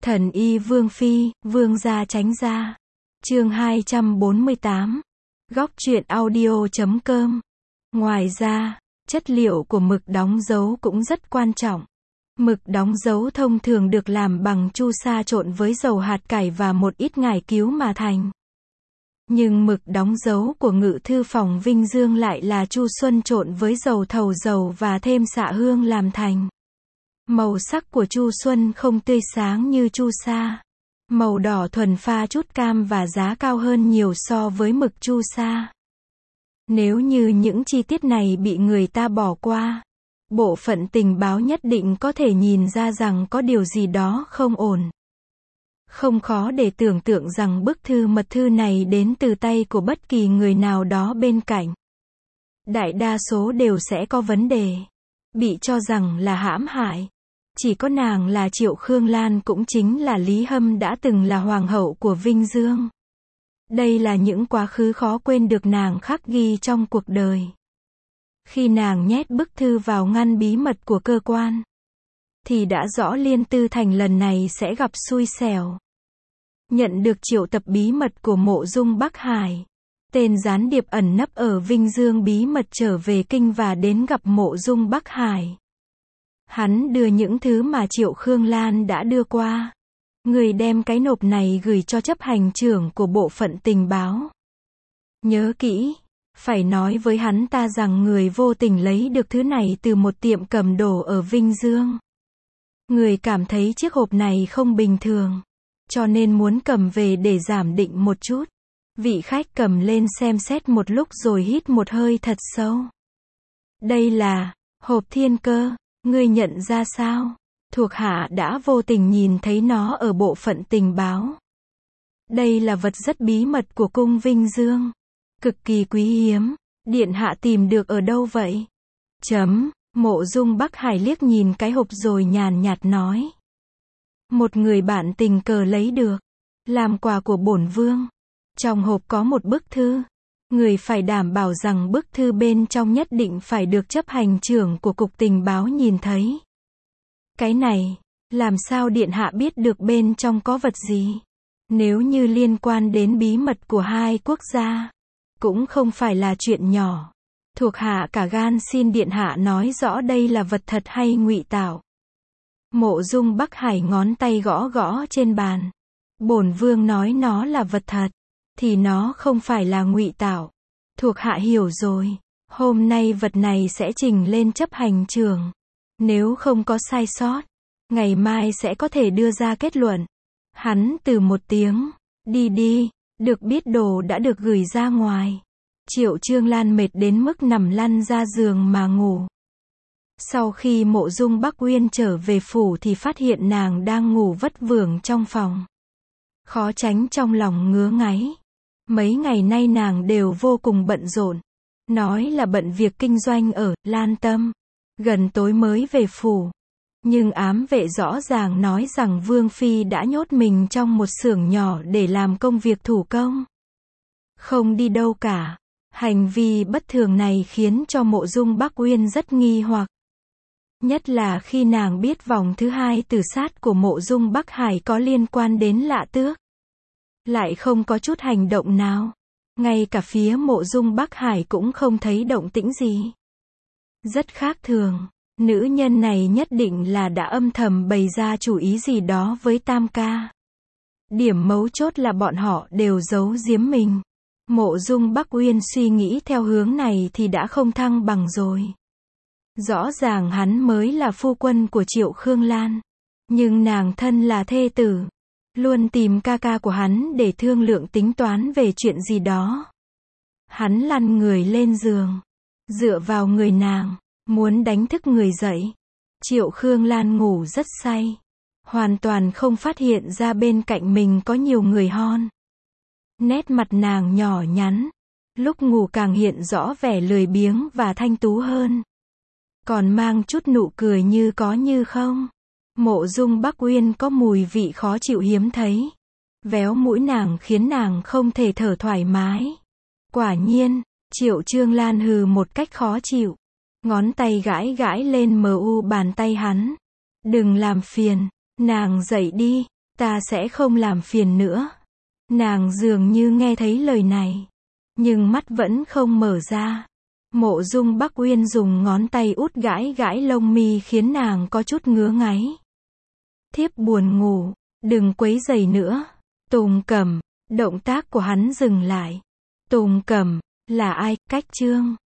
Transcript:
Thần y Vương Phi, Vương gia tránh ra. Chương 248. Góc truyện audio.com. Ngoài ra, chất liệu của mực đóng dấu cũng rất quan trọng. Mực đóng dấu thông thường được làm bằng chu sa trộn với dầu hạt cải và một ít ngải cứu mà thành. Nhưng mực đóng dấu của Ngự thư phòng Vinh Dương lại là chu xuân trộn với dầu thầu dầu và thêm xạ hương làm thành. Màu sắc của chu xuân không tươi sáng như chu sa. Màu đỏ thuần pha chút cam và giá cao hơn nhiều so với mực chu sa. Nếu như những chi tiết này bị người ta bỏ qua, bộ phận tình báo nhất định có thể nhìn ra rằng có điều gì đó không ổn. Không khó để tưởng tượng rằng bức thư mật thư này đến từ tay của bất kỳ người nào đó bên cạnh. Đại đa số đều sẽ có vấn đề. Bị cho rằng là hãm hại. Chỉ có nàng là Triệu Khương Lan, cũng chính là Lý Hâm đã từng là hoàng hậu của Vinh Dương. Đây là những quá khứ khó quên được nàng khắc ghi trong cuộc đời. Khi nàng nhét bức thư vào ngăn bí mật của cơ quan, thì đã rõ Liên Tư Thành lần này sẽ gặp xui xẻo. Nhận được triệu tập bí mật của Mộ Dung Bắc Hải, tên gián điệp ẩn nấp ở Vinh Dương bí mật trở về kinh và đến gặp Mộ Dung Bắc Hải. Hắn đưa những thứ mà Triệu Khương Lan đã đưa qua. Người đem cái nộp này gửi cho chấp hành trưởng của bộ phận tình báo. Nhớ kỹ, phải nói với hắn ta rằng người vô tình lấy được thứ này từ một tiệm cầm đồ ở Vinh Dương. Người cảm thấy chiếc hộp này không bình thường, cho nên muốn cầm về để giảm định một chút. Vị khách cầm lên xem xét một lúc rồi hít một hơi thật sâu. Đây là hộp thiên cơ, ngươi nhận ra sao? Thuộc hạ đã vô tình nhìn thấy nó ở bộ phận tình báo. Đây là vật rất bí mật của cung Vinh Dương. Cực kỳ quý hiếm. Điện hạ tìm được ở đâu vậy? Mộ Dung Bắc Hải liếc nhìn cái hộp rồi nhàn nhạt nói. Một người bạn tình cờ lấy được. Làm quà của bổn vương. Trong hộp có một bức thư. Người phải đảm bảo rằng bức thư bên trong nhất định phải được chấp hành trưởng của cục tình báo nhìn thấy. Cái này, làm sao điện hạ biết được bên trong có vật gì? Nếu như liên quan đến bí mật của hai quốc gia, cũng không phải là chuyện nhỏ. Thuộc hạ cả gan xin điện hạ nói rõ đây là vật thật hay ngụy tạo. Mộ Dung Bắc Hải ngón tay gõ gõ trên bàn. Bổn vương nói nó là vật thật, thì nó không phải là ngụy tạo. Thuộc hạ hiểu rồi. Hôm nay vật này sẽ trình lên chấp hành trưởng. Nếu không có sai sót, ngày mai sẽ có thể đưa ra kết luận. Hắn từ một tiếng, đi đi, được biết đồ đã được gửi ra ngoài. Triệu Trương Lan mệt đến mức nằm lăn ra giường mà ngủ. Sau khi Mộ Dung Bắc Uyên trở về phủ thì phát hiện nàng đang ngủ vất vưởng trong phòng. Khó tránh trong lòng ngứa ngáy. Mấy ngày nay nàng đều vô cùng bận rộn. Nói là bận việc kinh doanh ở Lan Tâm. Gần tối mới về phủ. Nhưng ám vệ rõ ràng nói rằng Vương Phi đã nhốt mình trong một xưởng nhỏ để làm công việc thủ công. Không đi đâu cả. Hành vi bất thường này khiến cho Mộ Dung Bắc Uyên rất nghi hoặc. Nhất là khi nàng biết vòng thứ hai tử sát của Mộ Dung Bắc Hải có liên quan đến Lạ Tước. Lại không có chút hành động nào. Ngay cả phía Mộ Dung Bắc Hải cũng không thấy động tĩnh gì. Rất khác thường. Nữ nhân này nhất định là đã âm thầm bày ra chủ ý gì đó với Tam ca. Điểm mấu chốt là bọn họ đều giấu giếm mình. Mộ Dung Bắc Uyên suy nghĩ theo hướng này thì đã không thăng bằng rồi. Rõ ràng hắn mới là phu quân của Triệu Khương Lan. Nhưng nàng thân là thê tử. Luôn tìm ca ca của hắn để thương lượng tính toán về chuyện gì đó. Hắn lăn người lên giường. Dựa vào người nàng. Muốn đánh thức người dậy. Triệu Khương Lan ngủ rất say. Hoàn toàn không phát hiện ra bên cạnh mình có nhiều người hon. Nét mặt nàng nhỏ nhắn. Lúc ngủ càng hiện rõ vẻ lười biếng và thanh tú hơn. Còn mang chút nụ cười như có như không. Mộ Dung Bắc Uyên có mùi vị khó chịu hiếm thấy. Véo mũi nàng khiến nàng không thể thở thoải mái. Quả nhiên, Triệu Trương Lan hừ một cách khó chịu. Ngón tay gãi gãi lên bàn tay hắn. Đừng làm phiền, nàng dậy đi. Ta sẽ không làm phiền nữa. Nàng dường như nghe thấy lời này, nhưng mắt vẫn không mở ra. Mộ Dung Bắc Uyên dùng ngón tay út gãi gãi lông mi khiến nàng có chút ngứa ngáy. Thiếp buồn ngủ, đừng quấy rầy nữa. Tùng Cẩm, động tác của hắn dừng lại. Tùng Cẩm, là ai? Cách Trương.